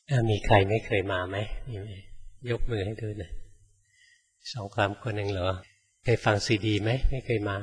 มีใครไม่เคยมาไหมมีไหมยกมือให้ดูหน่อย2-3 คนเองเหรอเคยฟังซีดีไหมไม่เคยมา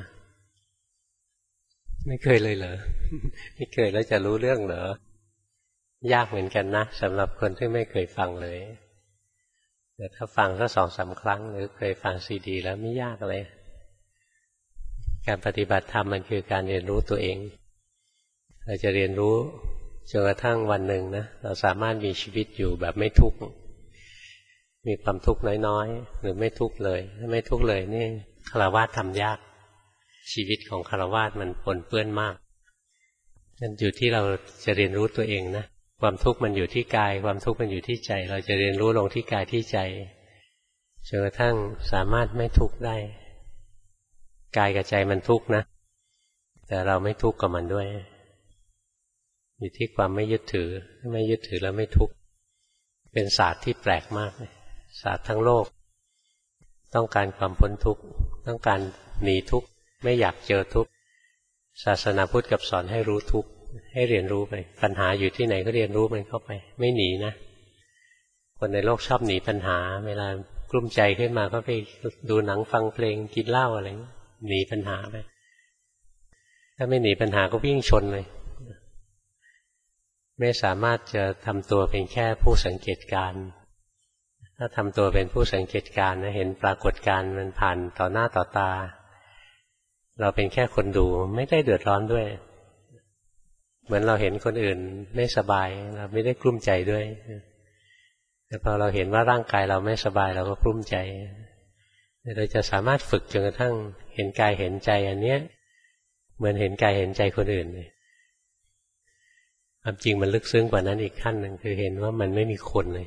ไม่เคยเลยเหรอ ไม่เคยแล้วจะรู้เรื่องเหรอยากเหมือนกันนะสำหรับคนที่ไม่เคยฟังเลยแต่ถ้าฟังสัก2-3 ครั้งหรือเคยฟังซีดีแล้วไม่ยากเลยการปฏิบัติธรรมมันคือการเรียนรู้ตัวเองเราจะเรียนรู้จนกระทั่งวันหนึ่งนะเราสามารถมีชีวิตอยู่แบบไม่ทุกข์มีความทุกข์น้อยๆหรือไม่ทุกข์เลยถ้าไม่ทุกข์เลยนี่ฆราวาสทำยากชีวิตของฆราวาสมันปนเปื้อนมากนั่นอยู่ที่เราจะเรียนรู้ตัวเองนะความทุกข์มันอยู่ที่กายความทุกข์มันอยู่ที่ใจเราจะเรียนรู้ลงที่กายที่ใจจนกระทั่งสามารถไม่ทุกข์ได้กายกับใจมันทุกข์นะแต่เราไม่ทุกข์กับมันด้วยอยู่ที่ความไม่ยึดถือไม่ยึดถือแล้วไม่ทุกข์เป็นศาสตร์ที่แปลกมากเลยศาสตร์ทั้งโลกต้องการความพ้นทุกข์ต้องการหนีทุกข์ไม่อยากเจอทุกข์ศาสนาพุทธกับสอนให้รู้ทุกข์ให้เรียนรู้ไปปัญหาอยู่ที่ไหนก็เรียนรู้มันเข้าไปไม่หนีนะคนในโลกชอบหนีปัญหาเวลากลุ้มใจขึ้นมาก็ไปดูหนังฟังเพลงกินเหล้าอะไรหนีปัญหาไปถ้าไม่หนีปัญหาก็วิ่งชนเลยไม่สามารถจะทำตัวเป็นแค่ผู้สังเกตการณ์ถ้าทำตัวเป็นผู้สังเกตการณ์นะเห็นปรากฏการณ์มันผ่านต่อหน้าต่อตาเราเป็นแค่คนดูไม่ได้เดือดร้อนด้วยเหมือนเราเห็นคนอื่นไม่สบายเราไม่ได้กลุ้มใจด้วยแต่พอเราเห็นว่าร่างกายเราไม่สบายเราก็กลุ้มใจเราจะสามารถฝึกจนกระทั่งเห็นกายเห็นใจอันเนี้ยเหมือนเห็นกายเห็นใจคนอื่นเลยความจริงมันลึกซึ้งกว่านั้นอีกขั้นหนึ่งคือเห็นว่ามันไม่มีคนเลย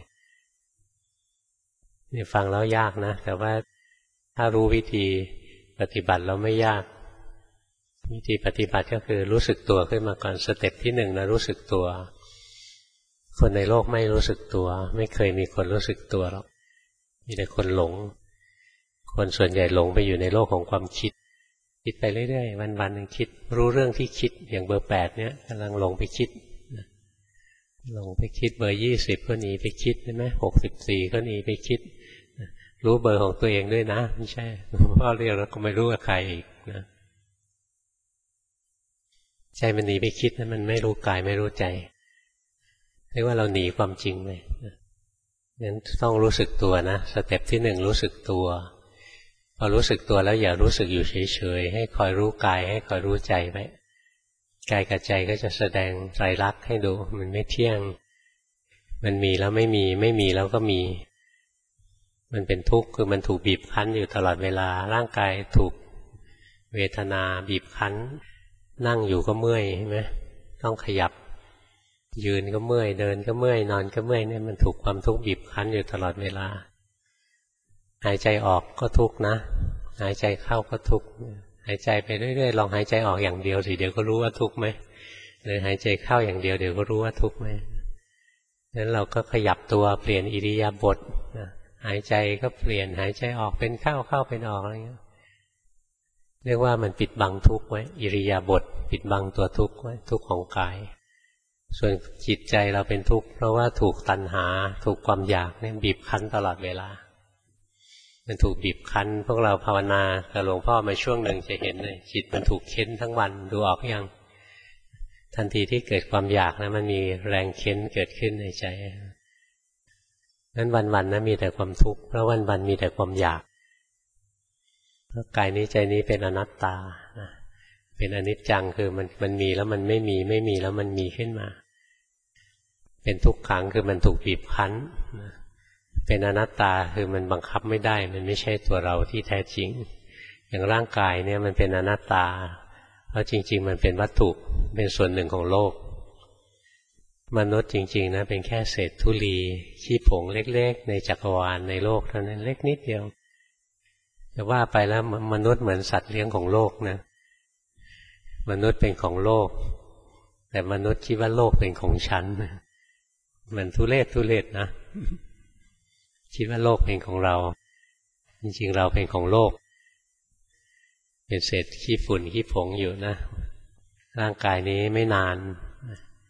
นี่ฟังแล้วยากนะแต่ว่าถ้ารู้วิธีปฏิบัติแล้วไม่ยากวิธีปฏิบัติก็คือรู้สึกตัวขึ้นมาก่อนสเต็ปที่1นะรู้สึกตัวคนในโลกไม่รู้สึกตัวไม่เคยมีคนรู้สึกตัวหรอกมีแต่คนหลงคนส่วนใหญ่หลงไปอยู่ในโลกของความคิดคิดไปเรื่อยๆวันๆนึงคิดรู้เรื่องที่คิดอย่างเบอร์8เนี่ยกำลังหลงไปคิดลงไปคิดเบอร์20ก็หนีไปคิดใช่ไหม64ก็หนีไปคิดรู้เบอร์ของตัวเองด้วยนะไม่ใช่พ่อเรียกแล้วก็ไม่รู้ว่าใครอีกนะใจมันหนีไปคิดนะมันไม่รู้กายไม่รู้ใจเรียกว่าเราหนีความจริงเลยงั้นต้องรู้สึกตัวนะสเต็ปที่1รู้สึกตัวพอรู้สึกตัวแล้วอย่ารู้สึกอยู่เฉยๆให้คอยรู้กายให้คอยรู้ใจไว้กายกับใจก็จะแสดงไตรลักษณ์ให้ดูมันไม่เที่ยงมันมีแล้วไม่มีไม่มีแล้วก็มีมันเป็นทุกข์คือมันถูกบีบคั้นอยู่ตลอดเวลาร่างกายถูกเวทนาบีบคั้นนั่งอยู่ก็เมื่อยใช่ไหมต้องขยับยืนก็เมื่อยเดินก็เมื่อยนอนก็เมื่อยเนี่ยมันถูกความทุกข์บีบคั้นอยู่ตลอดเวลาหายใจออกก็ทุกข์นะหายใจเข้าก็ทุกข์หายใจไปเรื่อยๆลองหายใจออกอย่างเดียวสิเดี๋ยวก็รู้ว่าทุกข์ไหมหรือหายใจเข้าอย่างเดียวเดี๋ยวก็รู้ว่าทุกข์ไหมนั้นเราก็ขยับตัวเปลี่ยนอิริยาบถหายใจก็เปลี่ยนหายใจออกเป็นเข้าเข้าเป็นออกอะไรเงี้ยเรียกว่ามันปิดบังทุกข์ไว้อิริยาบถปิดบังตัวทุกข์ไว้ทุกข์ของกายส่วนจิตใจเราเป็นทุกข์เพราะว่าถูกตัณหาถูกความอยากเนี่ยบีบคั้นตลอดเวลามันถูกบีบคั้นพวกเราภาวนากับหลวงพ่อมาช่วงหนึ่งจะเห็นเลยจิตมันถูกเค้นทั้งวันดูออกยังทันทีที่เกิดความอยากนะมันมีแรงเค้นเกิดขึ้นในใจนั้นวันๆนะมีแต่ความทุกข์เพราะวันๆมีแต่ความอยากเพราะกายนี้ใจนี้เป็นอนัตตานะเป็นอนิจจังคือมันมีแล้วมันไม่มีไม่มีแล้วมันมีขึ้นมาเป็นทุกขังคือมันถูกบีบคั้นนะเป็นอนัตตาคือมันบังคับไม่ได้มันไม่ใช่ตัวเราที่แท้จริงอย่างร่างกายเนี่ยมันเป็นอนัตตาเพราะจริงๆมันเป็นวัตถุเป็นส่วนหนึ่งของโลกมนุษย์จริงๆนะเป็นแค่เศษธุลีขี้ผงเล็กๆในจักรวาลในโลกเท่านั้นเล็กนิดเดียวจะว่าไปแล้วมนุษย์เหมือนสัตว์เลี้ยงของโลกนะมนุษย์เป็นของโลกแต่มนุษย์คิดว่าโลกเป็นของฉันมันทุเรศนะคิดว่าโลกเป็นของเราจริงๆเราเป็นของโลกเป็นเศษขี้ฝุ่นขี้ผงอยู่นะร่างกายนี้ไม่นาน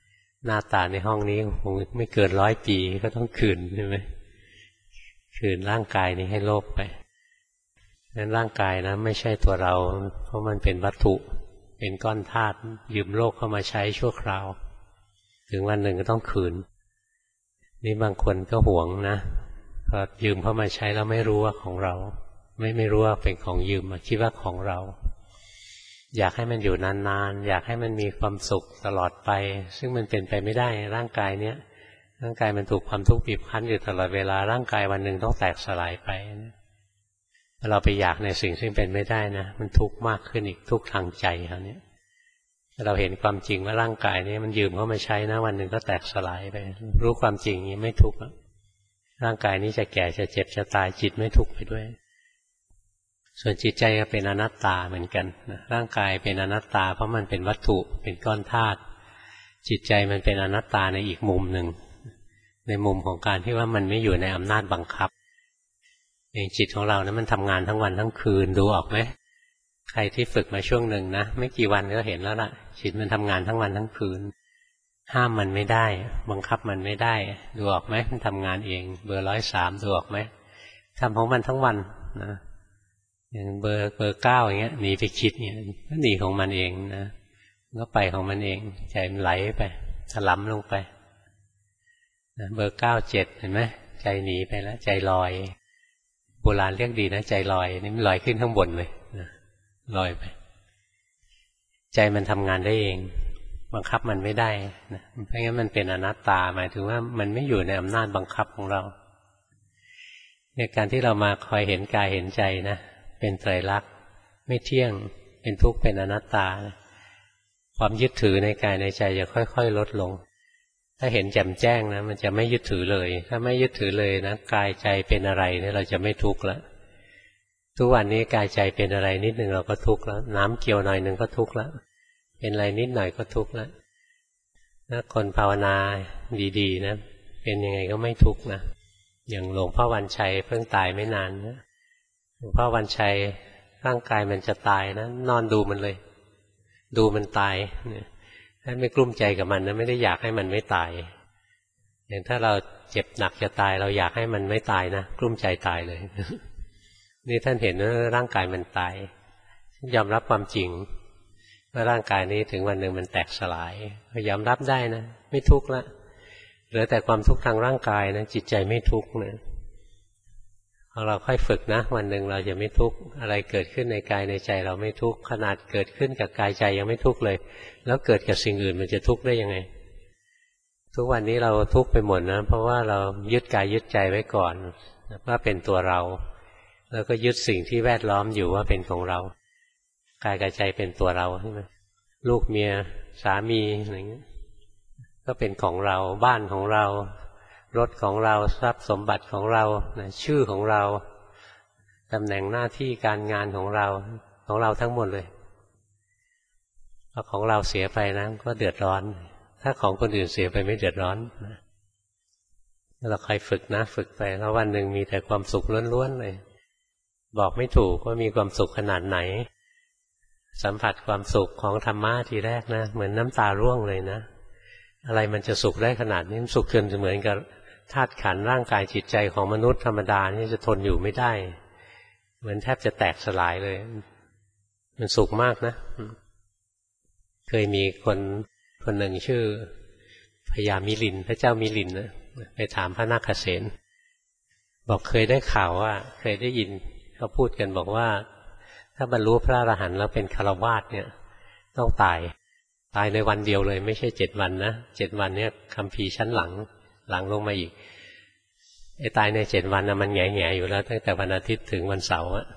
หน้าตาในห้องนี้คงไม่เกิน100 ปีก็ต้องคืนใช่ไหมคืนร่างกายนี้ให้โลกไปนั้นร่างกายนะไม่ใช่ตัวเราเพราะมันเป็นวัตถุเป็นก้อนธาตุยืมโลกเข้ามาใช้ชั่วคราวถึงวันหนึ่งก็ต้องคืนนี่บางคนก็หวงนะพอยืมเข้ามาใช้แล้วไม่รู้ว่าของเราไม่รู้ว่าเป็นของยืมมาคิดว่าของเราอยากให้มันอยู่นานๆอยากให้มันมีความสุขตลอดไปซึ่งมันเป็นไปไม่ได้ร่างกายเนี้ยร่างกายมันถูกความทุกข์บีบคั้นอยู่ตลอดเวลาร่างกายวันหนึ่งต้องแตกสลายไปเราไปอยากในสิ่งซึ่งเป็นไม่ได้นะมันทุกข์มากขึ้นอีกทุกข์ทางใจคราวนี้เราเห็นความจริงว่าร่างกายนี้มันยืมเข้ามาใช้นะวันหนึ่งก็แตกสลายไปรู้ความจริงนี้ไม่ทุกข์ร่างกายนี้จะแก่จะเจ็บจะตายจิตไม่ทุกข์ไปด้วยส่วนจิตใจก็เป็นอนัตตาเหมือนกันร่างกายเป็นอนัตตาเพราะมันเป็นวัตถุเป็นก้อนธาตุจิตใจมันเป็นอนัตตาในอีกมุมหนึ่งในมุมของการที่ว่ามันไม่อยู่ในอำนาจบังคับอย่างจิตของเรานะมันทำงานทั้งวันทั้งคืนดูออกไหมใครที่ฝึกมาช่วงหนึ่งนะไม่กี่วันก็เห็นแล้วล่ะจิตมันทำงานทั้งวันทั้งคืนห้ามมันไม่ได้บังคับมันไม่ได้ดูออกไหมมันทำงานเองเบอร์103ดูออกไหมทำของมันทั้งวันนะอย่างเบอร์9อย่างเงี้ยหนีไปคิดเนี่ยก็หนีของมันเองนะก็ไปของมันเองใจมันไหลไปถลำลงไปนะเบอร์97เห็นไหมใจหนีไปแล้วใจลอยโบราณเรียกดีนะใจลอยนี่มันลอยขึ้นข้างบนเลยนะลอยไปใจมันทำงานได้เองบังคับมันไม่ได้นะเพราะงั้นมันเป็นอนัตตาหมายถึงว่ามันไม่อยู่ในอำนาจบังคับของเราในการที่เรามาคอยเห็นกายเห็นใจนะเป็นไตรลักษณ์ไม่เที่ยงเป็นทุกข์เป็นอนัตตาความยึดถือในกายในใจจะค่อยๆลดลงถ้าเห็นแจ่มแจ้งนะมันจะไม่ยึดถือเลยถ้าไม่ยึดถือเลยนะกายใจเป็นอะไรเนี่ยเราจะไม่ทุกข์แล้วทุกวันนี้กายใจเป็นอะไรนิดหนึ่งเราก็ทุกข์แล้วน้ำเกี่ยวหน่อยหนึ่งก็ทุกข์แล้วเป็นอะไรนิดหน่อยก็ทุกข์แล้วถ้าคนภาวนาดีๆนะเป็นยังไงก็ไม่ทุกข์นะอย่างหลวงพ่อวันชัยเพิ่งตายไม่นานนะหลวงพ่อวันชัยร่างกายมันจะตายนะนอนดูมันเลยดูมันตายเนี่ยท่านไม่กลุ้มใจกับมันนะไม่ได้อยากให้มันไม่ตายอย่างถ้าเราเจ็บหนักจะตายเราอยากให้มันไม่ตายนะกลุ้มใจตายเลย นี่ท่านเห็นว่าร่างกายมันตายยอมรับความจริงว่าร่างกายนี้ถึงวันหนึ่งมันแตกสลายยอมรับได้นะไม่ทุกข์ละเหลือแต่ความทุกข์ทางร่างกายนะจิตใจไม่ทุกข์นะพอเราค่อยฝึกนะวันหนึ่งเราจะไม่ทุกข์อะไรเกิดขึ้นในกายในใจเราไม่ทุกข์ขนาดเกิดขึ้นกับกายใจยังไม่ทุกข์เลยแล้วเกิดกับสิ่งอื่นมันจะทุกข์ได้ยังไงทุกวันนี้เราทุกข์ไปหมดนะเพราะว่าเรายึดกายยึดใจไว้ก่อนว่าเป็นตัวเราแล้วก็ยึดสิ่งที่แวดล้อมอยู่ว่าเป็นของเรากายกับใจเป็นตัวเราใช่ไหมลูกเมียสามีอะไรเงี้ยก็เป็นของเราบ้านของเรารถของเราทรัพย์สมบัติของเราชื่อของเราตำแหน่งหน้าที่การงานของเราทั้งหมดเลยพอของเราเสียไปนะก็เดือดร้อนถ้าของคนอื่นเสียไปไม่เดือดร้อนเราคอยฝึกนะฝึกไปแล้ววันหนึ่งมีแต่ความสุขล้วนๆเลยบอกไม่ถูกว่ามีความสุขขนาดไหนสัมผัสความสุขของธรรมะทีแรกนะเหมือนน้ำตาร่วงเลยนะอะไรมันจะสุขได้ขนาดนี้สุขจนเหมือนกับธาตุขันธ์ร่างกายจิตใจของมนุษย์ธรรมดานี่จะทนอยู่ไม่ได้เหมือนแทบจะแตกสลายเลยมันสุขมากนะเคยมีคนหนึ่งชื่อพญามิลินพระเจ้ามิลินนะไปถามพระนาคเษนบอกเคยได้ข่าวว่าเคยได้ยินเขาพูดกันบอกว่าถ้าบรรลุพระอรหันต์แล้วเป็นฆราวาสเนี่ยต้องตายในวันเดียวเลยไม่ใช่7 วันนะ7 วันเนี่ยคัมภีร์ชั้นหลังลงมาอีกไอ้ตายใน7 วันนะมันแง่ๆอยู่แล้วตั้งแต่วันอาทิตย์ถึงวันเสาร์อะ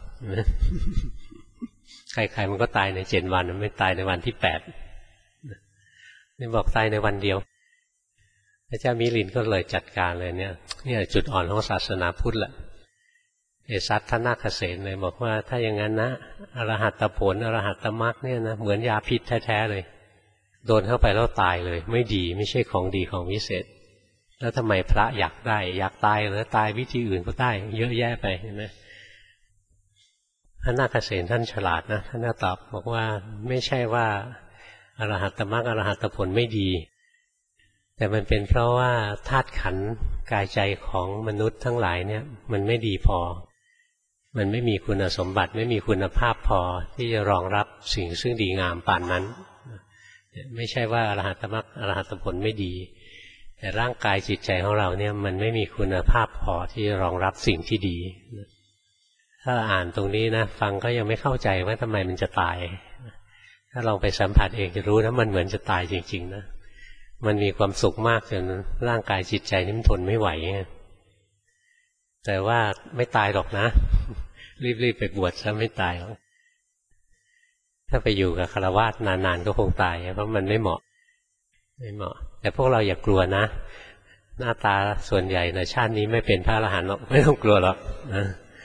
ใครๆมันก็ตายใน7 วันไม่ตายในวันที่8นี่บอกตายในวันเดียวพระเจ้ามิลินก็เลยจัดการเลยเนี่ยจุดอ่อนของศาสนาพุทธแหละซัดท่านนาคเษนเลยบอกว่าถ้าอย่างนั้นนะอรหัตผลอรหัตมรรคเนี่ยนะเหมือนยาพิษแท้ๆเลยโดนเข้าไปแล้วตายเลยไม่ดีไม่ใช่ของดีของวิเศษแล้วทำไมพระอยากได้อยากตายหรือตายวิธีอื่นก็ได้เยอะแยะไปเห็นไหมพระนาคเษนท่านฉลาดนะท่านตอบบอกว่าไม่ใช่ว่าอรหัตมรรคอรหัตผลไม่ดีแต่มันเป็นเพราะว่าธาตุขันธ์กายใจของมนุษย์ทั้งหลายเนี่ยมันไม่ดีพอมันไม่มีคุณสมบัติไม่มีคุณภาพพอที่จะรองรับสิ่งซึ่งดีงามปานนั้นไม่ใช่ว่าอรหัตมรรคอรหัตผลไม่ดีแต่ร่างกายจิตใจของเราเนี่ยมันไม่มีคุณภาพพอที่จะรองรับสิ่งที่ดีถ้าอ่านตรงนี้นะฟังก็ยังไม่เข้าใจว่าทำไมมันจะตายถ้าลองไปสัมผัสเองจะรู้นะมันเหมือนจะตายจริงๆนะมันมีความสุขมากจนร่างกายจิตใจนี่มันทนไม่ไหวแต่ว่าไม่ตายหรอกนะรีบไปบวชซะไม่ตายหรอกถ้าไปอยู่กับฆราวาสนานๆก็คงตายเพราะมันไม่เหมาะแต่พวกเราอย่ากลัวนะหน้าตาส่วนใหญ่ในชาตินี้ไม่เป็นพระอรหันต์หรอกไม่ต้องกลัวหรอกนะ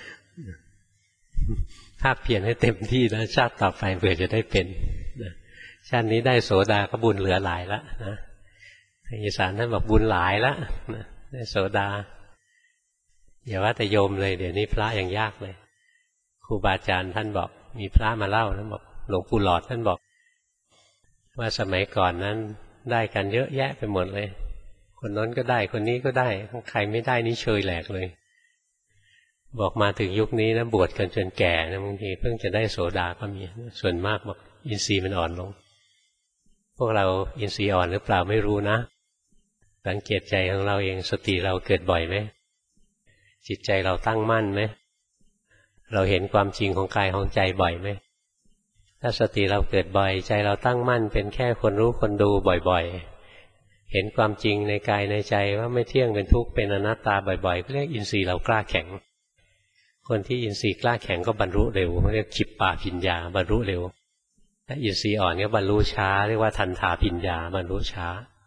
ภาคเพียรให้เต็มที่นะชาติต่อไปเผื่อจะได้เป็นชาตินี้ได้โสดาก็บุญเหลือหลายแล้วนะทางอีสานท่านบอกบุญหลายแล้วนะได้โสดาอย่าว่าแต่โยมเลยเดี๋ยวนี้พระยังยากเลยครูบาอาจารย์ท่านบอกมีพระมาเล่าท่านบอกหลวงปู่หลอดท่านบอกว่าสมัยก่อนนั้นได้กันเยอะแยะไปหมดเลยคนนั้นก็ได้คนนี้ก็ได้ใครไม่ได้นี่เชยแหลกเลยบอกมาถึงยุคนี้นะบวชกันจนแก่นะบางทีเพิ่งจะได้โสดาก็มีส่วนมากบอกอินทรีย์มันอ่อนลงพวกเราอินทรีย์อ่อนหรือเปล่าไม่รู้นะสังเกตใจของเราเองสติเราเกิดบ่อยไหมจิตใจเราตั้งมั่นไหมเราเห็นความจริงของกายของใจบ่อยไหมถ้าสติเราเกิดบ่อยใจเราตั้งมั่นเป็นแค่คนรู้คนดูบ่อยๆเห็นความจริงในกายในใจว่าไม่เที่ยงเป็นทุกข์เป็นอนัตตาบ่อยๆก็เรียกอินทรีย์เรากล้าแข็งคนที่อินทรีย์กล้าแข็งก็บรรลุเร็วเรียกฉิปปาภิญญาบรรลุเร็วถ้าอินทรีย์อ่อนก็บรรลุช้าเรียกว่าทันถาภิญญาบรรลุช้า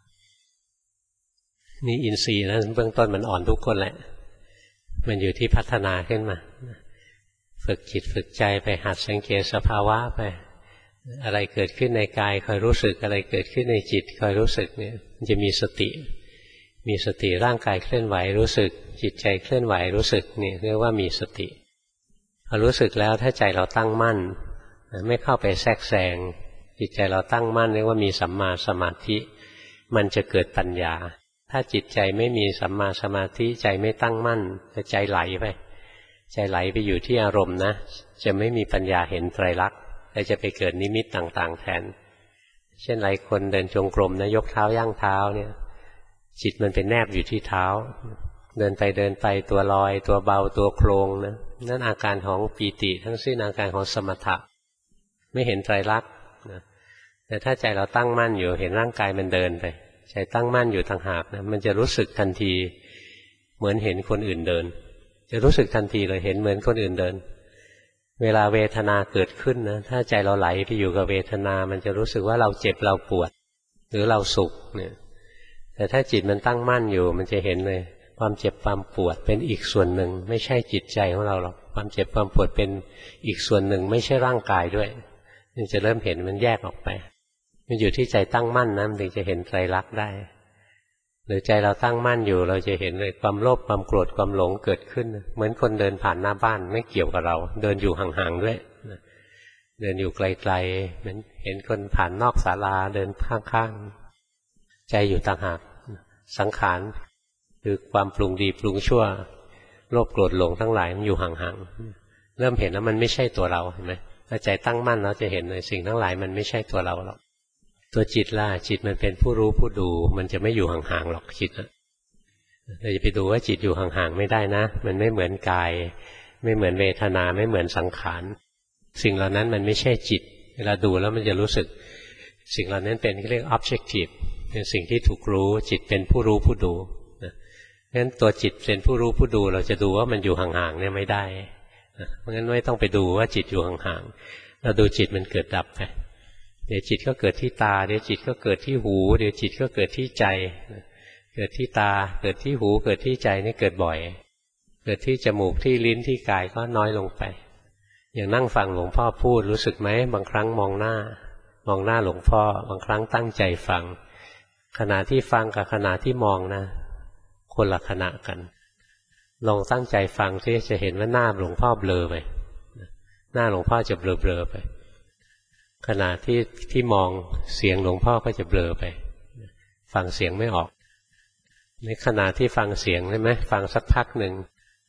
นี่อินทรีย์นะเบื้องต้นมันอ่อนทุกคนแหละมันอยู่ที่พัฒนาขึ้นมาฝึกจิตฝึกใจไปหัดสังเกตสภาวะไปอะไรเกิดขึ้นในกายคอยรู้สึกอะไรเกิดขึ้นในจิตคอยรู้สึกเนี่ยมันจะมีสติร่างกายเคลื่อนไหวรู้สึกจิตใจเคลื่อนไหวรู้สึกนี่เรียกว่ามีสติพอรู้สึกแล้วถ้าใจเราตั้งมั่นไม่เข้าไปแทรกแซงจิตใจเราตั้งมั่นเรียกว่ามีสัมมาสมาธิมันจะเกิดปัญญาถ้าจิตใจไม่มีสัมมาสมาธิใจไม่ตั้งมั่นจะใจไหลไปอยู่ที่อารมณ์นะจะไม่มีปัญญาเห็นไตรลักษณ์แต่จะไปเกิดนิมิตต่างๆแทนเช่นหลายคนเดินจงกรมนะยกเท้าย่างเท้าเนี่ยจิตมันเป็นแนบอยู่ที่เท้าเดินไปตัวลอยตัวเบาตัวโครงนะนั่นอาการของปีติทั้งสิ้นอาการของสมถะไม่เห็นไตรลักษณ์นะแต่ถ้าใจเราตั้งมั่นอยู่เห็นร่างกายมันเดินไปใจตั้งมั่นอยู่ต่างหากนะมันจะรู้สึกทันทีเหมือนเห็นคนอื่นเดินจะรู้สึกทันทีเลยเห็นเหมือนคนอื่นเดินเวลาเวทนาเกิดขึ้นนะถ้าใจเราไหลไปอยู่กับเวทนามันจะรู้สึกว่าเราเจ็บเราปวดหรือเราสุขเนี่ยแต่ถ้าจิตมันตั้งมั่นอยู่มันจะเห็นเลยความเจ็บความปวดเป็นอีกส่วนหนึ่งไม่ใช่จิตใจของเราหรอกความเจ็บความปวดเป็นอีกส่วนหนึ่งไม่ใช่ร่างกายด้วยมันจะเริ่มเห็นมันแยกออกไปมันอยู่ที่ใจตั้งมั่นนะมันถึงจะเห็นไตรลักษณ์ได้หรือใจเราตั้งมั่นอยู่เราจะเห็นเลยความโลภความโกรธความหลงเกิดขึ้นเหมือนคนเดินผ่านหน้าบ้านไม่เกี่ยวกับเราเดินอยู่ห่างๆด้วยเดินอยู่ไกลๆเหมือนเห็นคนผ่านนอกศาลาเดินข้างๆใจอยู่ต่างหากสังขารคือความปรุงดีปรุงชั่วโลภโกรธหลงทั้งหลายมันอยู่ห่างๆเริ่มเห็นแล้วมันไม่ใช่ตัวเราเห็นไหมถ้าใจตั้งมั่นเราจะเห็นเลยสิ่งทั้งหลายมันไม่ใช่ตัวเราหรอกตัวจิตล่ะจิตมันเป็นผู้รู้ผู้ดูมันจะไม่อยู่ห่างๆหรอกจิตเราจะไปดูว่าจิตอยู่ห่างๆไม่ได้นะมันไม่เหมือนกายไม่เหมือนเวทนาไม่เหมือนสังขารสิ่งเหล่านั้นมันไม่ใช่จิตเวลาดูแล้วมันจะรู้สึกสิ่งเหล่านั้นเป็นเรียก objective เป็นสิ่งที่ถูกรู้จิตเป็นผู้รู้ผู้ดูงั้นตัวจิตเป็นผู้รู้ผู้ดูเราจะดูว่ามันอยู่ห่างๆเนี่ยไม่ได้เพราะงั้นไม่ต้องไปดูว่าจิตอยู่ห่างๆเราดูจิตมันเกิดดับไปเดี๋ยวจิตก็เกิดที่ตาเดี๋ยวจิตก็เกิดที่หูเดี๋ยวจิตก็เกิดที่ใจเกิดที่ตาเกิดที่หูเกิดที่ใจนี่เกิดบ่อยเกิดที่จมูกที่ลิ้นที่กายก็น้อยลงไปอย่างนั่งฟังหลวงพ่อพูดรู้สึกไหมบางครั้งมองหน้าหลวงพ่อบางครั้งตั้งใจฟังขณะที่ฟังกับขณะที่มองนะคนละขณะกันลองตั้งใจฟังที่จะเห็นว่าหน้าหลวงพ่อเบลอไปหน้าหลวงพ่อจะเบลอไปขณะที่มองเสียงหลวงพ่อก็จะเบลอไปฟังเสียงไม่ออกในขณะที่ฟังเสียงใช่ไหมฟังสักพักหนึ่ง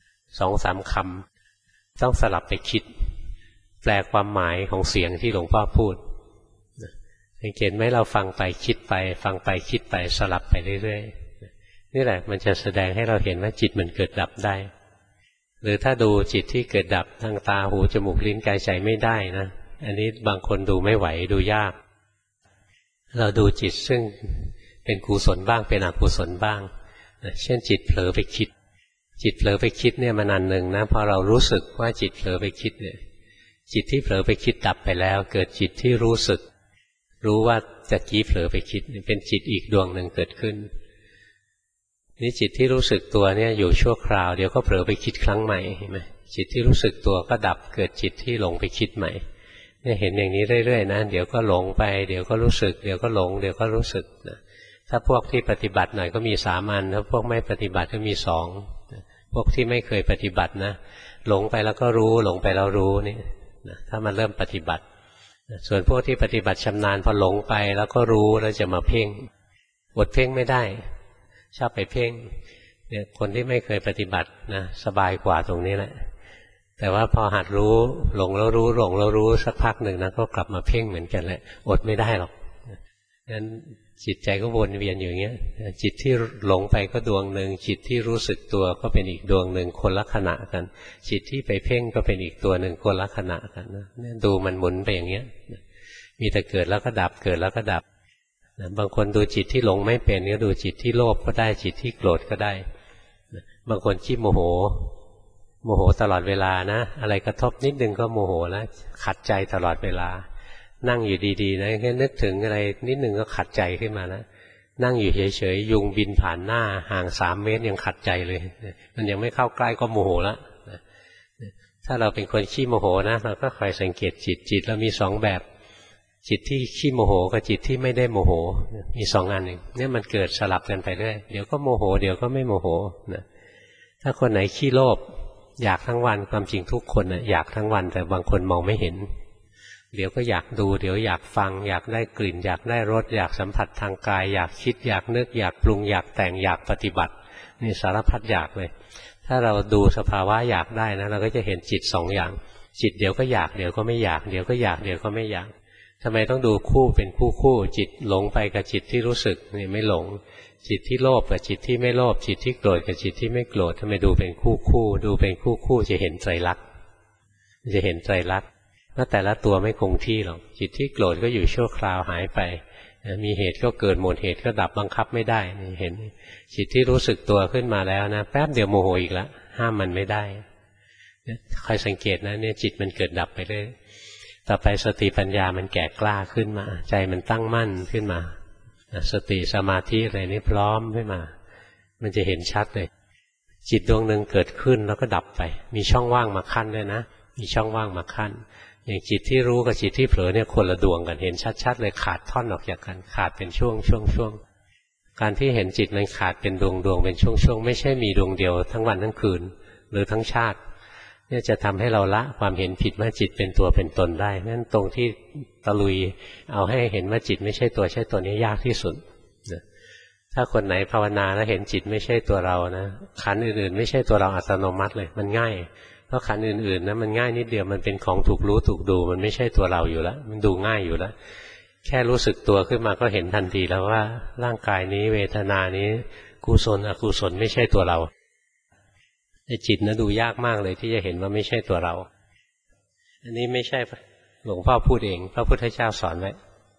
2-3 คำต้องสลับไปคิดแปลความหมายของเสียงที่หลวงพ่อพูดสังเกตไหมเราฟังไปคิดไปฟังไปคิดไปสลับไปเรื่อยๆนี่แหละมันจะแสดงให้เราเห็นว่าจิตมันเกิดดับได้หรือถ้าดูจิตที่เกิดดับทางตาหูจมูกลิ้นกายใจไม่ได้นะอันนี้บางคนดูไม่ไหวดูยากเราดูจิตซึ่งเป็นกุศลบ้างเป็นอกุศลบ้างเช่นจิตเผลอไปคิดจิตเผลอไปคิดเนี่ยมันอันหนึ่งนะพอเรารู้สึกว่าจิตเผลอไปคิดเนี่ยจิตที่เผลอไปคิดดับไปแล้วเกิดจิตที่รู้สึกรู้ว่าจะกี้เผลอไปคิดเป็นจิตอีกดวงหนึ่งเกิดขึ้นนี่จิตที่รู้สึกตัวเนี่ยอยู่ชั่วคราวเดี๋ยวก็เผลอไปคิดครั้งใหม่เห็นไหมจิตที่รู้สึกตัวก็ดับเกิดจิตที่หลงไปคิดใหม่เนี่ยเห็นอย่างนี้เรื่อยๆนะเดี๋ยวก็หลงไปเดี๋ยวก็รู้สึกเดี๋ยวก็หลงเดี๋ยวก็รู้สึกนะถ้าพวกที่ปฏิบัติหน่อยก็มี3 อันถ้าพวกไม่ปฏิบัติก็มี2พวกที่ไม่เคยปฏิบัตินะหลงไปแล้วก็รู้หลงไปแล้วรู้นี่นะถ้ามันเริ่มปฏิบัติส่วนพวกที่ปฏิบัติชำนาญพอหลงไปแล้วก็รู้แล้วจะมาเพ่งอดเพ่งไม่ได้ชอบไปเพ่งเนี่ยคนที่ไม่เคยปฏิบัตินะสบายกว่าตรงนี้แหละแต่ว่าพอหัดรู้หลงแล้วรู้หลงแล้วรู้สักพักหนึ่งนะก็กลับมาเพ่งเหมือนกันแหละอดไม่ได้หรอกงั้นจิตใจก็วนเวียนอยู่อย่างเงี้ยจิตที่หลงไปก็ดวงหนึ่งจิตที่รู้สึกตัวก็เป็นอีกดวงหนึ่งคนละขณะกันจิตที่ไปเพ่งก็เป็นอีกตัวหนึ่งคนละขณะกันนะดูมันหมุนไปอย่างเงี้ยมีแต่เกิดแล้วก็ดับเกิดแล้วก็ดับบางคนดูจิตที่หลงไม่เป็นก็ดูจิตที่โลภก็ได้จิตที่โกรธก็ได้บางคนขี้โมโหตลอดเวลานะอะไรกระทบนิดนึงก็โมโหแล้วขัดใจตลอดเวลานั่งอยู่ดีๆนะแค่นึกถึงอะไรนิดนึงก็ขัดใจขึ้นมาแล้วนั่งอยู่เฉยๆยุงบินผ่านหน้าห่าง3 เมตรยังขัดใจเลยมันยังไม่เข้าใกล้ก็โมโหแล้วถ้าเราเป็นคนขี้โมโหนะเราก็คอยสังเกตจิตเรามี2 แบบจิตที่ขี้โมโหกับจิตที่ไม่ได้โมโหมี2 อันหนึ่งเนี่ยมันเกิดสลับกันไปเรื่อยเดี๋ยวก็โมโหเดี๋ยวก็ไม่โมโหนะถ้าคนไหนขี้โลภอยากทั้งวันความจริงทุกคนนะอยากทั้งวันแต่บางคนมองไม่เห็นเดี๋ยวก็อยากดูเดี๋ยวอยากฟังอยากได้กลิ่นอยากได้รสอยากสัมผัสทางกายอยากคิดอยากนึกอยากปรุงอยากแต่งอยากปฏิบัตินี่สารพัดอยากเลยถ้าเราดูสภาวะอยากได้นะเราก็จะเห็นจิต2 อย่างจิตเดี๋ยวก็อยากเดี๋ยวก็ไม่อยากเดี๋ยวก็อยากเดี๋ยวก็ไม่อยากทำไมต้องดูคู่เป็นคู่จิตหลงไปกับจิตที่รู้สึกนี่ไม่หลงจิตที่โลภกับจิตที่ไม่โลภจิตที่โกรธกับจิตที่ไม่โกรธทำไมดูเป็นคู่ดูเป็นคู่จะเห็นไตรลักษณ์จะเห็นไตรลักษณ์ว่าแต่ละตัวไม่คงที่หรอกจิตที่โกรธก็อยู่ชั่วคราวหายไปมีเหตุก็เกิดหมดเหตุก็ดับบังคับไม่ได้เห็นจิตที่รู้สึกตัวขึ้นมาแล้วนะแป๊บเดียวโมโหอีกแล้วห้ามมันไม่ได้ใครสังเกตนะเนี่ยจิตมันเกิดดับไปเรื่อยต่อไปสติปัญญามันแก่กล้าขึ้นมาใจมันตั้งมั่นขึ้นมาสติสมาธิอะไรนี่พร้อมขึ้นมามันจะเห็นชัดเลยจิตดวงหนึ่งเกิดขึ้นแล้วก็ดับไปมีช่องว่างมาขั้นด้วยนะมีช่องว่างมาขั้นอย่างจิตที่รู้กับจิตที่เผลอเนี่ยคนละดวงกันเห็นชัดๆเลยขาดท่อนออกจากกันขาดเป็นช่วงการที่เห็นจิตมันขาดเป็นดวงเป็นช่วงไม่ใช่มีดวงเดียวทั้งวันทั้งคืนหรือทั้งชาติเนี่ยจะทำให้เราละความเห็นผิดว่าจิตเป็นตัวเป็นตนได้นั่นตรงที่ตะลุยเอาให้เห็นว่าจิตไม่ใช่ตัวใช่ตัวนี้ยากที่สุดถ้าคนไหนภาวนาแล้วเห็นจิตไม่ใช่ตัวเรานะขันธ์อื่นๆไม่ใช่ตัวเราอัตโนมัติเลยมันง่ายเพราะขันธ์อื่นๆนะมันง่ายนิดเดียวมันเป็นของถูกรู้ถูกดูมันไม่ใช่ตัวเราอยู่แล้วมันดูง่ายอยู่แล้วแค่รู้สึกตัวขึ้นมาก็เห็นทันทีแล้วว่าร่างกายนี้เวทนานี้กุศลอกุศลไม่ใช่ตัวเราจิตนะดูยากมากเลยที่จะเห็นว่าไม่ใช่ตัวเราอันนี้ไม่ใช่หลวงพ่อพูดเองพระพุทธเจ้าสอนไว้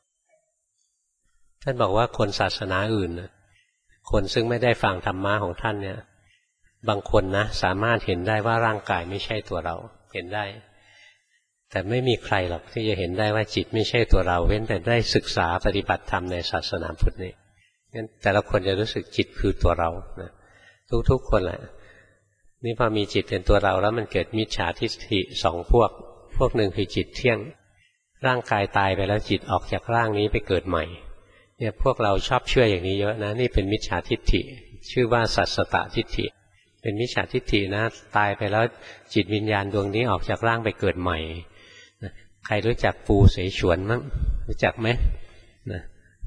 ท่านบอกว่าคนศาสนาอื่นคนซึ่งไม่ได้ฟังธรรมะของท่านเนี่ยบางคนนะสามารถเห็นได้ว่าร่างกายไม่ใช่ตัวเราเห็นได้แต่ไม่มีใครหรอกที่จะเห็นได้ว่าจิตไม่ใช่ตัวเราเว้นแต่ได้ศึกษาปฏิบัติธรรมในศาสนาพุทธนี่งั้นแต่ละคนจะรู้สึกจิตคือตัวเรานะทุกๆคนแหละนี่พอมีจิตเป็นตัวเราแล้วมันเกิดมิจฉาทิฏฐิ2 พวกหนึ่งคือจิตเที่ยงร่างกายตายไปแล้วจิตออกจากร่างนี้ไปเกิดใหม่เนี่ยพวกเราชอบเชื่ออย่างนี้เยอะนะนี่เป็นมิจฉาทิฏฐิชื่อว่าสัสสตทิฏฐิเป็นมิจฉาทิฏฐินะตายไปแล้วจิตวิญญาณดวงนี้ออกจากร่างไปเกิดใหม่ใครรู้จักปูเสฉวนมั้งรู้จักไหมนะ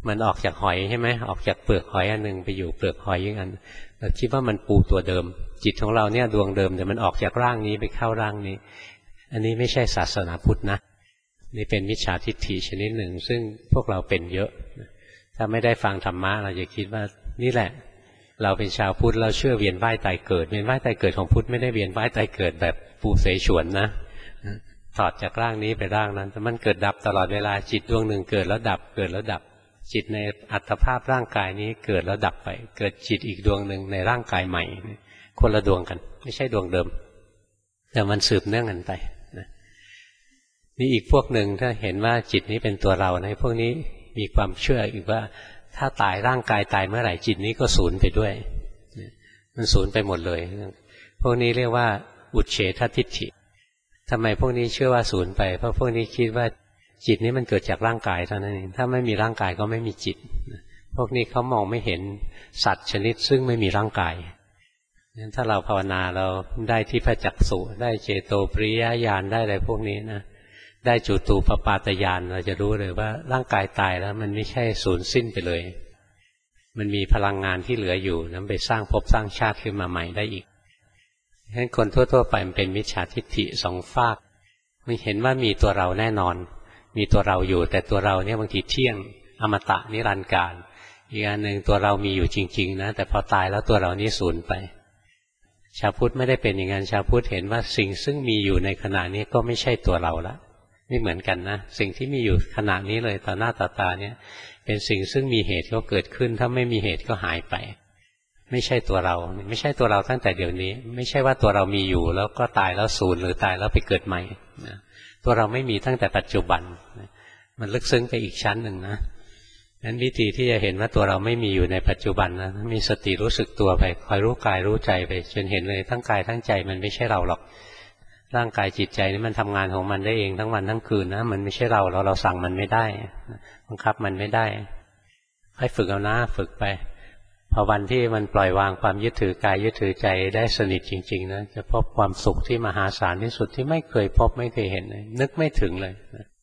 มันออกจากหอยใช่ไหมออกจากเปลือกหอยอันหนึ่งไปอยู่เปลือกหอยอีกอันเราคิดว่ามันปูตัวเดิมจิตของเราเนี่ยดวงเดิมแต่มันออกจากร่างนี้ไปเข้าร่างนี้อันนี้ไม่ใช่ศาสนาพุทธนะนี่เป็นมิจฉาทิฏฐิชนิดหนึ่งซึ่งพวกเราเป็นเยอะถ้าไม่ได้ฟังธรรมะเราจะคิดว่านี่แหละเราเป็นชาวพุทธเราเชื่อเวียนว่ายตายเกิดเวียนว่ายตายเกิดของพุทธไม่ได้เวียนว่ายตายเกิดแบบปูเสฉวนนะถอดจากร่างนี้ไปร่างนั้นแต่มันเกิดดับตลอดเวลาจิตดวงหนึ่งเกิดแล้วดับเกิดแล้วดับจิตในอัตภาพร่างกายนี้เกิดแล้วดับไปเกิดจิตอีกดวงหนึ่งในร่างกายใหม่คนละดวงกันไม่ใช่ดวงเดิมแต่มันสืบเนื่องกันไปนี่อีกพวกหนึ่งถ้าเห็นว่าจิตนี้เป็นตัวเราในพวกนี้มีความเชื่ออีกว่าถ้าตายร่างกายตายเมื่อไหร่จิตนี้ก็สูญไปด้วยมันสูญไปหมดเลยพวกนี้เรียกว่าอุเฉททิฏฐิทำไมพวกนี้เชื่อว่าสูญไปเพราะพวกนี้คิดว่าจิตนี้มันเกิดจากร่างกายเท่านั้นเองถ้าไม่มีร่างกายก็ไม่มีจิตพวกนี้เขามองไม่เห็นสัตว์ชนิดซึ่งไม่มีร่างกายงั้นถ้าเราภาวนาเราได้ทิพจักษุได้เจโตปริยญาณได้อะไรพวกนี้นะได้จุตูปปาตญาณเราจะรู้เลยว่าร่างกายตายแล้วมันไม่ใช่สูญสิ้นไปเลยมันมีพลังงานที่เหลืออยู่นั้นไปสร้างภพสร้างชาติขึ้นมาใหม่ได้อีกฉะนั้นคนทั่วๆไปมันเป็นมิจฉาทิฏฐิสองฝากมันเห็นว่ามีตัวเราแน่นอนมีตัวเราอยู่แต่ตัวเราเนี่ยบางทีเที่ยงอมตะนิรันดร์กาลอีกอันหนึ่งตัวเรามีอยู่จริงๆนะแต่พอตายแล้วตัวเรานี่สูญไปชาวพุทธไม่ได้เป็นอย่างนั้นชาวพุทธเห็นว่าสิ่งซึ่งมีอยู่ในขณะนี้ก็ไม่ใช่ตัวเราละไม่เหมือนกันนะสิ่งที่มีอยู่ขณะนี้เลยต่อหน้าต่อตาเนี่ยเป็นสิ่งซึ่งมีเหตุก็เกิดขึ้นถ้าไม่มีเหตุก็หายไปไม่ใช่ตัวเราไม่ใช่ตัวเราตั้งแต่เดี๋ยวนี้ไม่ใช่ว่าตัวเรามีอยู่แล้วก็ตายแล้วสูญหรือตายแล้วไปเกิดใหม่นะตัวเราไม่มีตั้งแต่ปัจจุบันมันลึกซึ้งไปอีกชั้นหนึ่งนะนั้นวิธีที่จะเห็นว่าตัวเราไม่มีอยู่ในปัจจุบันนะมีสติรู้สึกตัวไปคอยรู้กายรู้ใจไปจนเห็นเลยทั้งกายทั้งใจมันไม่ใช่เราหรอกร่างกายจิตใจนี่มันทำงานของมันได้เองทั้งวันทั้งคืนนะมันไม่ใช่เราสั่งมันไม่ได้บังคับมันไม่ได้ให้ฝึกเอานะฝึกไปพอวันที่มันปล่อยวางความยึดถือกายยึดถือใจได้สนิทจริงๆนะจะพบความสุขที่มหาศาลที่สุดที่ไม่เคยพบไม่เคยเห็นเลยนึกไม่ถึงเลย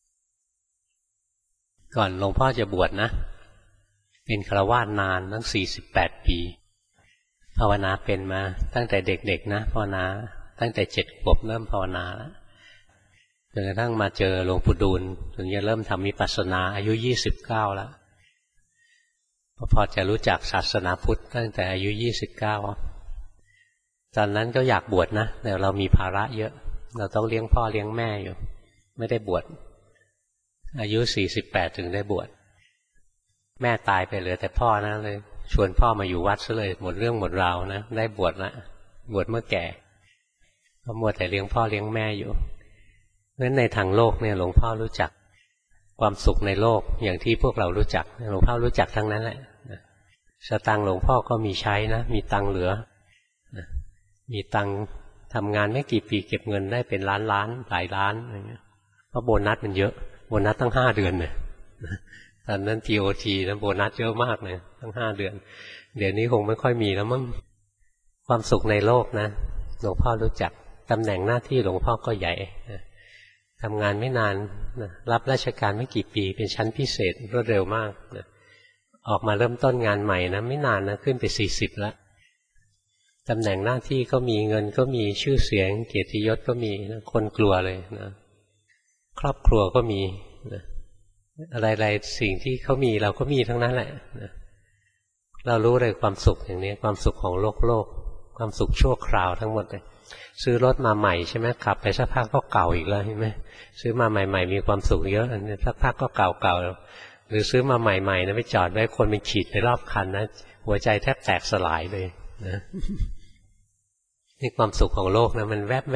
ก่อนหลวงพ่อจะบวชนะเป็นฆราวาสนานตั้ง48 ปีภาวนาเป็นมาตั้งแต่เด็กๆนะภาวนาตั้งแต่7 ขวบเริ่มภาวนาแล้วจนกระทั่งมาเจอหลวงปู่ดูลถึงจะเริ่มทำวิปัสสนาอายุ29แล้วพอจะรู้จักศาสนาพุทธตั้งแต่อายุ29ตอนนั้นก็อยากบวชนะแต่เรามีภาระเยอะเราต้องเลี้ยงพ่อเลี้ยงแม่อยู่ไม่ได้บวชอายุ48ถึงได้บวชแม่ตายไปเหลือแต่พ่อนะเลยชวนพ่อมาอยู่วัดซะเลยหมดเรื่องหมดราวนะได้บวชละบวชเมื่อแก่ก็มัวแต่เลี้ยงพ่อเลี้ยงแม่อยู่เพราะฉะนั้นในทางโลกเนี่ยหลวงพ่อรู้จักความสุขในโลกอย่างที่พวกเรารู้จักหลวงพ่อรู้จักทั้งนั้นแหละสตังค์หลวงพ่อก็มีใช้นะมีตังค์เหลือมีตังค์ทำงานไม่กี่ปีเก็บเงินได้เป็นล้านหลายล้านอะไรเงี้ยเพราะโบนัสมันเยอะโบนัสตั้ง5 เดือนเนี่ยตอนนั้น TOT นะโบนัสเยอะมากเลยตั้ง5 เดือนเดี๋ยวนี้คงไม่ค่อยมีแล้วมั้งความสุขในโลกนะหลวงพ่อรู้จักตำแหน่งหน้าที่หลวงพ่อก็ใหญ่ทำงานไม่นานรับราชการไม่กี่ปีเป็นชั้นพิเศษรวดเร็วมากออกมาเริ่มต้นงานใหม่นะไม่นานนะขึ้นไป40แล้วตำแหน่งหน้าที่ก็มีเงินก็มีชื่อเสียงเกียรติยศก็มีนะคนกลัวเลยนะครอบครัวก็มีนะอะไรๆสิ่งที่เขามีเราก็มีทั้งนั้นแหละนะเรารู้เลยความสุขอย่างนี้ความสุขของโลกความสุขชั่วคราวทั้งหมดเลยซื้อรถมาใหม่ใช่ไหมขับไปสักพักก็เก่าอีกแล้วใช่ไหมซื้อมาใหม่ๆมีความสุขเยอะอันนี้สักพักก็เก่าหรือซื้อมาใหม่ๆนะไปจอดไว้คนเป็นขีดในรอบคันนะหัวใจแทบแตกสลายเลยนะนี่ความสุขของโลกนะมันแวบ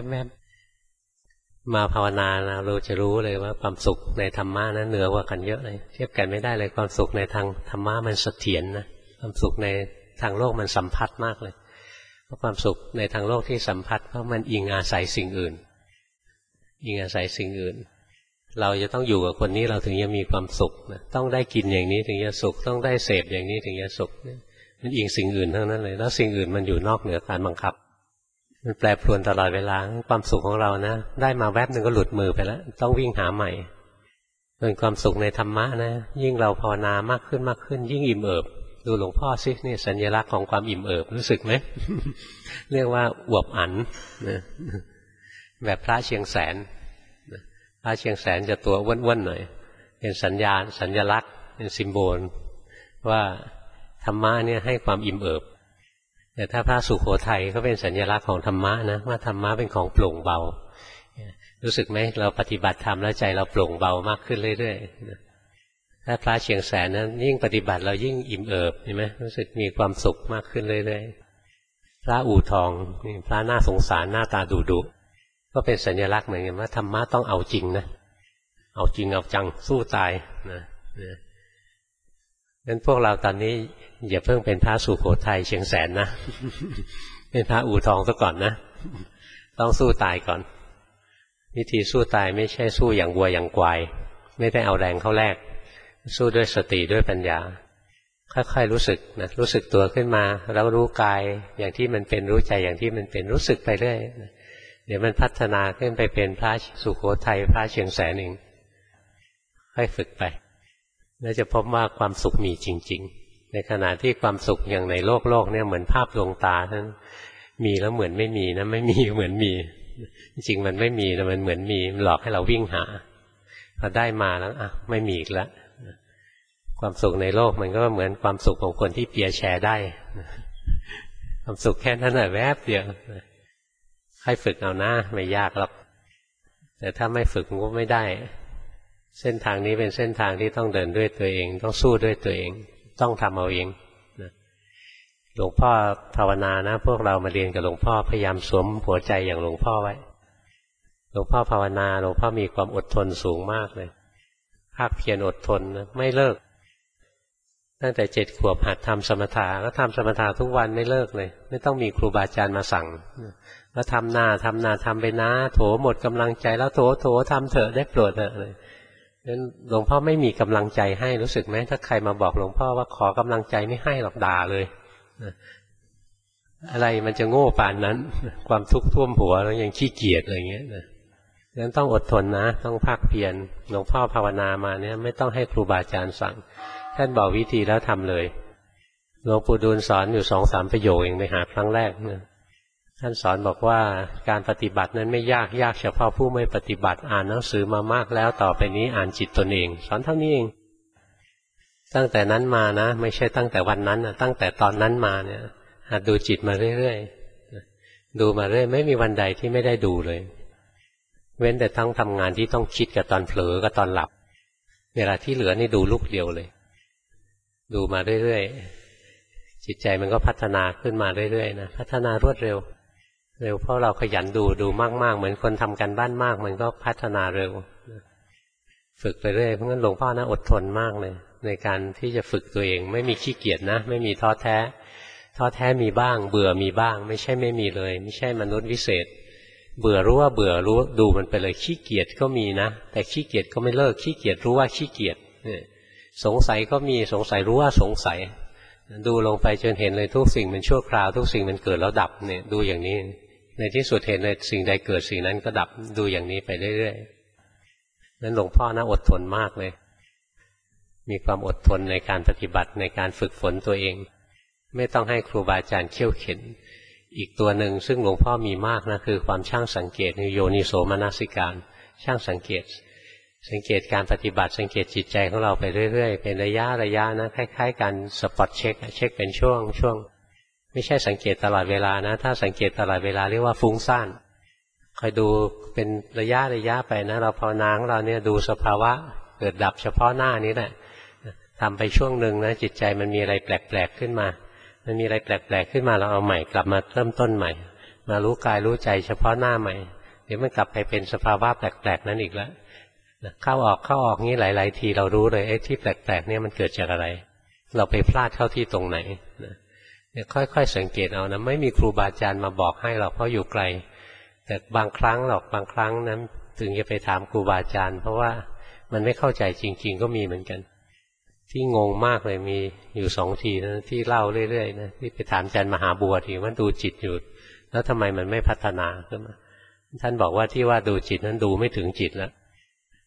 มาภาวนานะเราจะรู้เลยว่าความสุขในธรรมะนะเหนือกว่ากันเยอะเลยเทียบกันไม่ได้เลยความสุขในทางธรรมะมันเสถียรนะความสุขในทางโลกมันสัมผัสมากเลยเพราะความสุขในทางโลกที่สัมผัสเพราะมันอิงอาศัยสิ่งอื่นอิงอาศัยสิ่งอื่นเราจะต้องอยู่กับคนนี้เราถึงจะมีความสุขนะต้องได้กินอย่างนี้ถึงจะสุขต้องได้เสพอย่างนี้ถึงจะสุขมันอิงสิ่งอื่นทั้งนั้นเลยแล้วสิ่งอื่นมันอยู่นอกเหนือการบังคับมันแปรปรวนตลอดเวลาความสุขของเรานะได้มาแวบนึงก็หลุดมือไปแล้วต้องวิ่งหาใหม่เป็นความสุขในธรรมะนะยิ่งเราภาวนามากขึ้นมากขึ้นยิ่งอิ่มเอิบดูหลวงพ่อสินี่สัญลักษณ์ของความอิ่มเอิบรู้สึกไหม เรียกว่าอวบอันนะแบบพระเชียงแสนพระเชียงแสนจะตัวอ้วนๆหน่อยเป็นสัญลักษณ์เป็นซิมโบลว่าธรรมะเนี่ยให้ความอิ่มเอิบแต่ถ้าพระสุโขทัยก็เป็นสัญลักษณ์ของธรรมะนะว่าธรรมะเป็นของโปร่งเบารู้สึกไหมเราปฏิบัติธรรมแล้วใจเราโปร่งเบามากขึ้นเรื่อยๆถ้าพระเชียงแสนนั้นยิ่งปฏิบัติเรายิ่งอิ่มเอิบเห็นไหมรู้สึกมีความสุขมากขึ้นเรื่อยๆพระอู่ทองพระน่าสงสารหน้าตาดุก็เป็นสัญลักษณ์เหมือนกันว่าธรรมะต้องเอาจริงนะเอาจริงเอาจังสู้ตายนะงั้นพวกเราตอนนี้อย่าเพิ่งเป็นพระสุโขทัยเชียงแสนนะ เป็นพระอู่ทองซะก่อนนะต้องสู้ตายก่อนวิธีสู้ตายไม่ใช่สู้อย่างวัวอย่างควายไม่ได้เอาแรงเข้าแลกสู้ด้วยสติด้วยปัญญาค่อยๆรู้สึกนะรู้สึกตัวขึ้นมาแล้วรู้กายอย่างที่มันเป็นรู้ใจอย่างที่มันเป็นรู้สึกไปเรื่อยเดี๋ยวมันพัฒนาขึ้นไปเป็นพระสุโขทัยพระเชียงแสนเองค่อยฝึกไปแล้วจะพบว่าความสุขมีจริงๆในขณะที่ความสุขอย่างในโลกเนี่ยเหมือนภาพลวงตาท่านมีแล้วเหมือนไม่มีนะไม่มีเหมือนมีจริงมันไม่มีแต่มันเหมือนมีมันหลอกให้เราวิ่งหาพอได้มาแล้วอ่ะไม่มีอีกแล้วความสุขในโลกมันก็เหมือนความสุขของคนที่เปียร์แชร์ได้ความสุขแค่นั้นแหละแวบเดียวให้ฝึกเอานะไม่ยากหรอกแต่ถ้าไม่ฝึกก็ไม่ได้เส้นทางนี้เป็นเส้นทางที่ต้องเดินด้วยตัวเองต้องสู้ด้วยตัวเองต้องทำเอาเองหลวงพ่อภาวนานะพวกเรามาเรียนกับหลวงพ่อพยายามสวมหัวใจอย่างหลวงพ่อไว้หลวงพ่อภาวนาหลวงพ่อมีความอดทนสูงมากเลยภาคเพียรอดทนนะไม่เลิกตั้งแต่7 ขวบหัดทำสมถะก็ทำสมถะทุกวันไม่เลิกเลยไม่ต้องมีครูบาอาจารย์มาสั่งแล้วทำหน้าทำไปนะโถหมดกำลังใจแล้วโถทำเถอะได้โปรดเถอะเลยนั้นหลวงพ่อไม่มีกำลังใจให้รู้สึกไหมถ้าใครมาบอกหลวงพ่อว่าขอกำลังใจไม่ให้หรอกด่าเลยอะไรมันจะโง่ป่านนั้นความทุกข์ท่วมหัวแล้วยังขี้เกียจอะไรเงี้ยนะงั้นต้องอดทนนะต้องภาคเพียรหลวงพ่อภาวนามาเนี่ยไม่ต้องให้ครูบาอาจารย์สั่งท่านบอกวิธีแล้วทำเลยหลวงปู่ดูลสอนอยู่2-3 ประโยคเองในหาครั้งแรกนะท่านสอนบอกว่าการปฏิบัตินั้นไม่ยากเฉพาะผู้ไม่ปฏิบัติอ่านหนังสือมามากแล้วต่อไปนี้อ่านจิตตนเองสอนเท่านี้เองตั้งแต่นั้นมานะไม่ใช่ตั้งแต่วันนั้นนะตั้งแต่ตอนนั้นมาเนี่ยหัดดูจิตมาเรื่อยๆดูมาเรื่อยไม่มีวันใดที่ไม่ได้ดูเลยเว้นแต่ทั้งทำงานที่ต้องคิดกับตอนเผลอกับตอนหลับเวลาที่เหลือนี่ดูลูกเดียวเลยดูมาเรื่อยๆจิตใจมันก็พัฒนาขึ้นมาเรื่อยๆนะพัฒนารวดเร็วเพราะเราขยันดูมากๆเหมือนคนทำการบ้านมากมันก็พัฒนาเร็วฝึกไปเรื่อยเพราะงั้นหลวงพ่อนะอดทนมากเลยในการที่จะฝึกตัวเองไม่มีขี้เกียจนะไม่มีท้อแท้มีบ้างเบื่อมีบ้างไม่ใช่ไม่มีเลยไม่ใช่มนุษย์วิเศษเบื่อรู้ว่าเบื่อรู้ดูมันไปเลยขี้เกียจก็มีนะแต่ขี้เกียจก็ไม่เลิกขี้เกียจรู้ว่าขี้เกียจสงสัยก็มีสงสัยรู้ว่าสงสัยดูลงไปจนเห็นเลยทุกสิ่งมันชั่วคราวทุกสิ่งมันเกิดแล้วดับเนี่ยดูอย่างนี้ในที่สุดเห็นเลยสิ่งใดเกิดสิ่งนั้นก็ดับดูอย่างนี้ไปเรื่อยๆนั้นหลวงพ่อนะอดทนมากเลยมีความอดทนในการปฏิบัติในการฝึกฝนตัวเองไม่ต้องให้ครูบาอาจารย์เขี่ยวเข็นอีกตัวหนึ่งซึ่งหลวงพ่อมีมากนะคือความช่างสังเกตโยนิโสมนสิการช่างสังเกตการปฏิบัติสังเกตจิตใจของเราไปเรื่อยๆเป็นระยะนะคล้ายๆกันสปอตเช็คเป็นช่วงไม่ใช่สังเกตตลอดเวลานะถ้าสังเกตตลอดเวลาเรียกว่าฟุ้งซ่านคอยดูเป็นระยะไปนะเราภาวนาของเราเนี่ยดูสภาวะเกิดดับเฉพาะหน้านี้แหละทำไปช่วงหนึ่งนะจิตใจมันมีอะไรแปลกๆขึ้นมามันมีอะไรแปลกๆขึ้นมาเราเอาใหม่กลับมาเริ่มต้นใหม่มารู้กายรู้ใจเฉพาะหน้าใหม่เดี๋ยวมันกลับไปเป็นสภาวะแปลกๆนั้นอีกแล้วเข้าออกงี้หลายๆทีเรารู้เลยไอ้ที่แปลกๆเนี่ยมันเกิดจากอะไรเราไปพลาดเข้าที่ตรงไหนเนี่ยค่อยๆสังเกตเอานะไม่มีครูบาอาจารย์มาบอกให้หรอกเพราะอยู่ไกลแต่บางครั้งนั้นถึงจะไปถามครูบาอาจารย์เพราะว่ามันไม่เข้าใจจริงๆก็มีเหมือนกันที่งงมากเลยมีอยู่2 ทีนะที่เล่าเรื่อยๆนะที่ไปถามอาจารย์มหาบัวทีว่าดูจิตอยู่แล้วทำไมมันไม่พัฒนาขึ้นมาท่านบอกว่าที่ว่าดูจิตนั้นดูไม่ถึงจิตแล้ว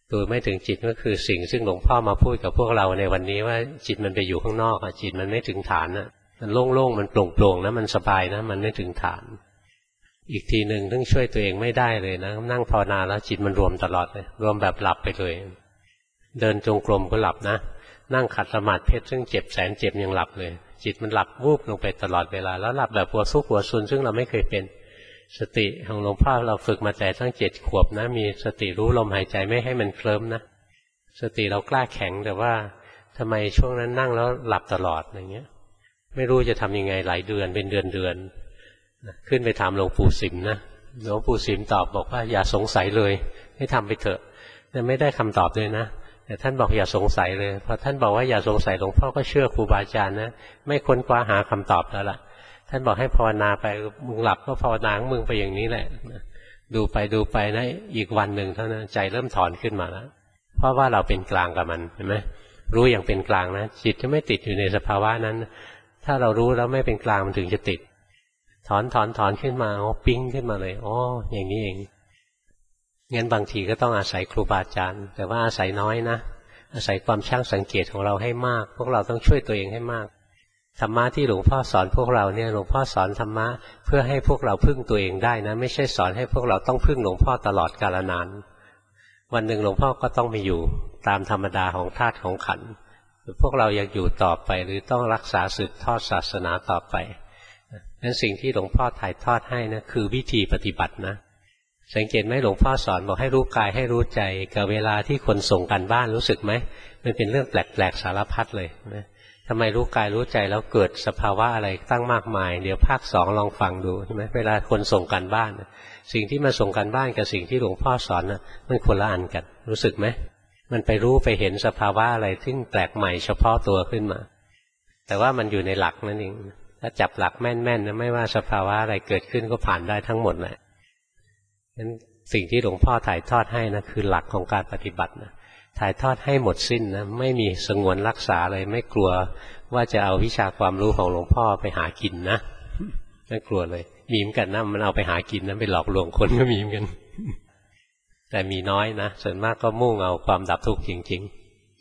ดูไม่ถึงจิตก็คือสิ่งซึ่งหลวงพ่อมาพูดกับพวกเราในวันนี้ว่าจิตมันไปอยู่ข้างนอกอะจิตมันไม่ถึงฐานอะมันโล่งๆมันโปร่งๆนะมันสบายนะมันไม่ถึงฐานอีกทีหนึ่งต้องช่วยตัวเองไม่ได้เลยนะนั่งภาวนาแล้วจิตมันรวมตลอดเลยรวมแบบหลับไปเลยเดินจงกรมก็หลับนะนั่งขัดสมาธิเพชรซึ่งเจ็บแสนเจ็บยังหลับเลยจิตมันหลับวูบลงไปตลอดเวลาแล้วหลับแบบหัวซุกหัวซุนซึ่งเราไม่เคยเป็นสติของหลวงพ่อเราฝึกมาแต่ตั้ง7 ขวบนะมีสติรู้ลมหายใจไม่ให้มันเคลิ้มนะสติเรากล้าแข็งแต่ว่าทำไมช่วงนั้นนั่งแล้วหลับตลอดอย่างเงี้ยไม่รู้จะทำยังไงหลายเดือนเป็นเดือนขึ้นไปถามหลวงปู่สิมนะหลวงปู่สิมตอบบอกว่าอย่าสงสัยเลยให้ทำไปเถอะแต่ไม่ได้คำตอบเลยนะแต่ท่านบอกอย่าสงสัยเลยพอท่านบอกว่าอย่าสงสัยหลวงพ่อก็เชื่อครูบาอาจารย์นะไม่ค้นคว้าหาคำตอบแล้วล่ะท่านบอกให้ภาวนาไปมึงหลับก็ภาวนาของมึงไปอย่างนี้แหละดูไปนะอีกวันหนึ่งเท่านั้นใจเริ่มถอนขึ้นมาแล้วเพราะว่าเราเป็นกลางกับมันเห็นไหมรู้อย่างเป็นกลางนะจิตจะไม่ติดอยู่ในสภาวะนั้นถ้าเรารู้แล้วไม่เป็นกลางมันถึงจะติดถอนขึ้นมาอ๋อปิ้งขึ้นมาเลยอ๋ออย่างนี้เองงั้นบางทีก็ต้องอาศัยครูบาอาจารย์แต่ว่าอาศัยน้อยนะอาศัยความช่างสังเกตของเราให้มากพวกเราต้องช่วยตัวเองให้มากธรรมะที่หลวงพ่อสอนพวกเราเนี่ยหลวงพ่อสอนธรรมะเพื่อให้พวกเราพึ่งตัวเองได้นะไม่ใช่สอนให้พวกเราต้องพึ่งหลวงพ่อตลอดกาลนานวันหนึ่งหลวงพ่อก็ต้องไปอยู่ตามธรรมดาของธาตุของขันธ์พวกเราอยากอยู่ต่อไปหรือต้องรักษาสืบทอดศาสนาต่อไปนั้นสิ่งที่หลวงพ่อถ่ายทอดให้นะคือวิธีปฏิบัตินะสังเกตไหมหลวงพ่อสอนบอกให้รู้กายให้รู้ใจกับเวลาที่คนส่งกันบ้านรู้สึกไหมมันเป็นเรื่องแปลกๆสารพัดเลยนะทำไมรู้กายรู้ใจแล้วเกิดสภาวะอะไรตั้งมากมายเดี๋ยวภาค2ลองฟังดูใช่ไหมเวลาคนส่งกันบ้านสิ่งที่มาส่งกันบ้านกับสิ่งที่หลวงพ่อสอนนะมันคนละอันกันรู้สึกไหมมันไปรู้ไปเห็นสภาวะอะไรที่แปลกใหม่เฉพาะตัวขึ้นมาแต่ว่ามันอยู่ในหลักนั่นเองถ้าจับหลักแม่นๆนะไม่ว่าสภาวะอะไรเกิดขึ้นก็ผ่านได้ทั้งหมดแหละนั้นสิ่งที่หลวงพ่อถ่ายทอดให้นะคือหลักของการปฏิบัตินะถ่ายทอดให้หมดสิ้นนะไม่มีสงวนรักษาเลยไม่กลัวว่าจะเอาวิชาความรู้ของหลวงพ่อไปหากินนะไม่กลัวเลยมีเหมือนกันนะมันเอาไปหากินนะไปหลอกลวงคนก็มีเหมือนกันแต่มีน้อยนะส่วนมากก็มุ่งเอาความดับทุกข์จริง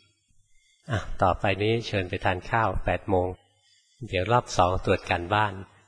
ๆต่อไปนี้เชิญไปทานข้าว8 โมงเดี๋ยวรอบ2ตรวจการบ้าน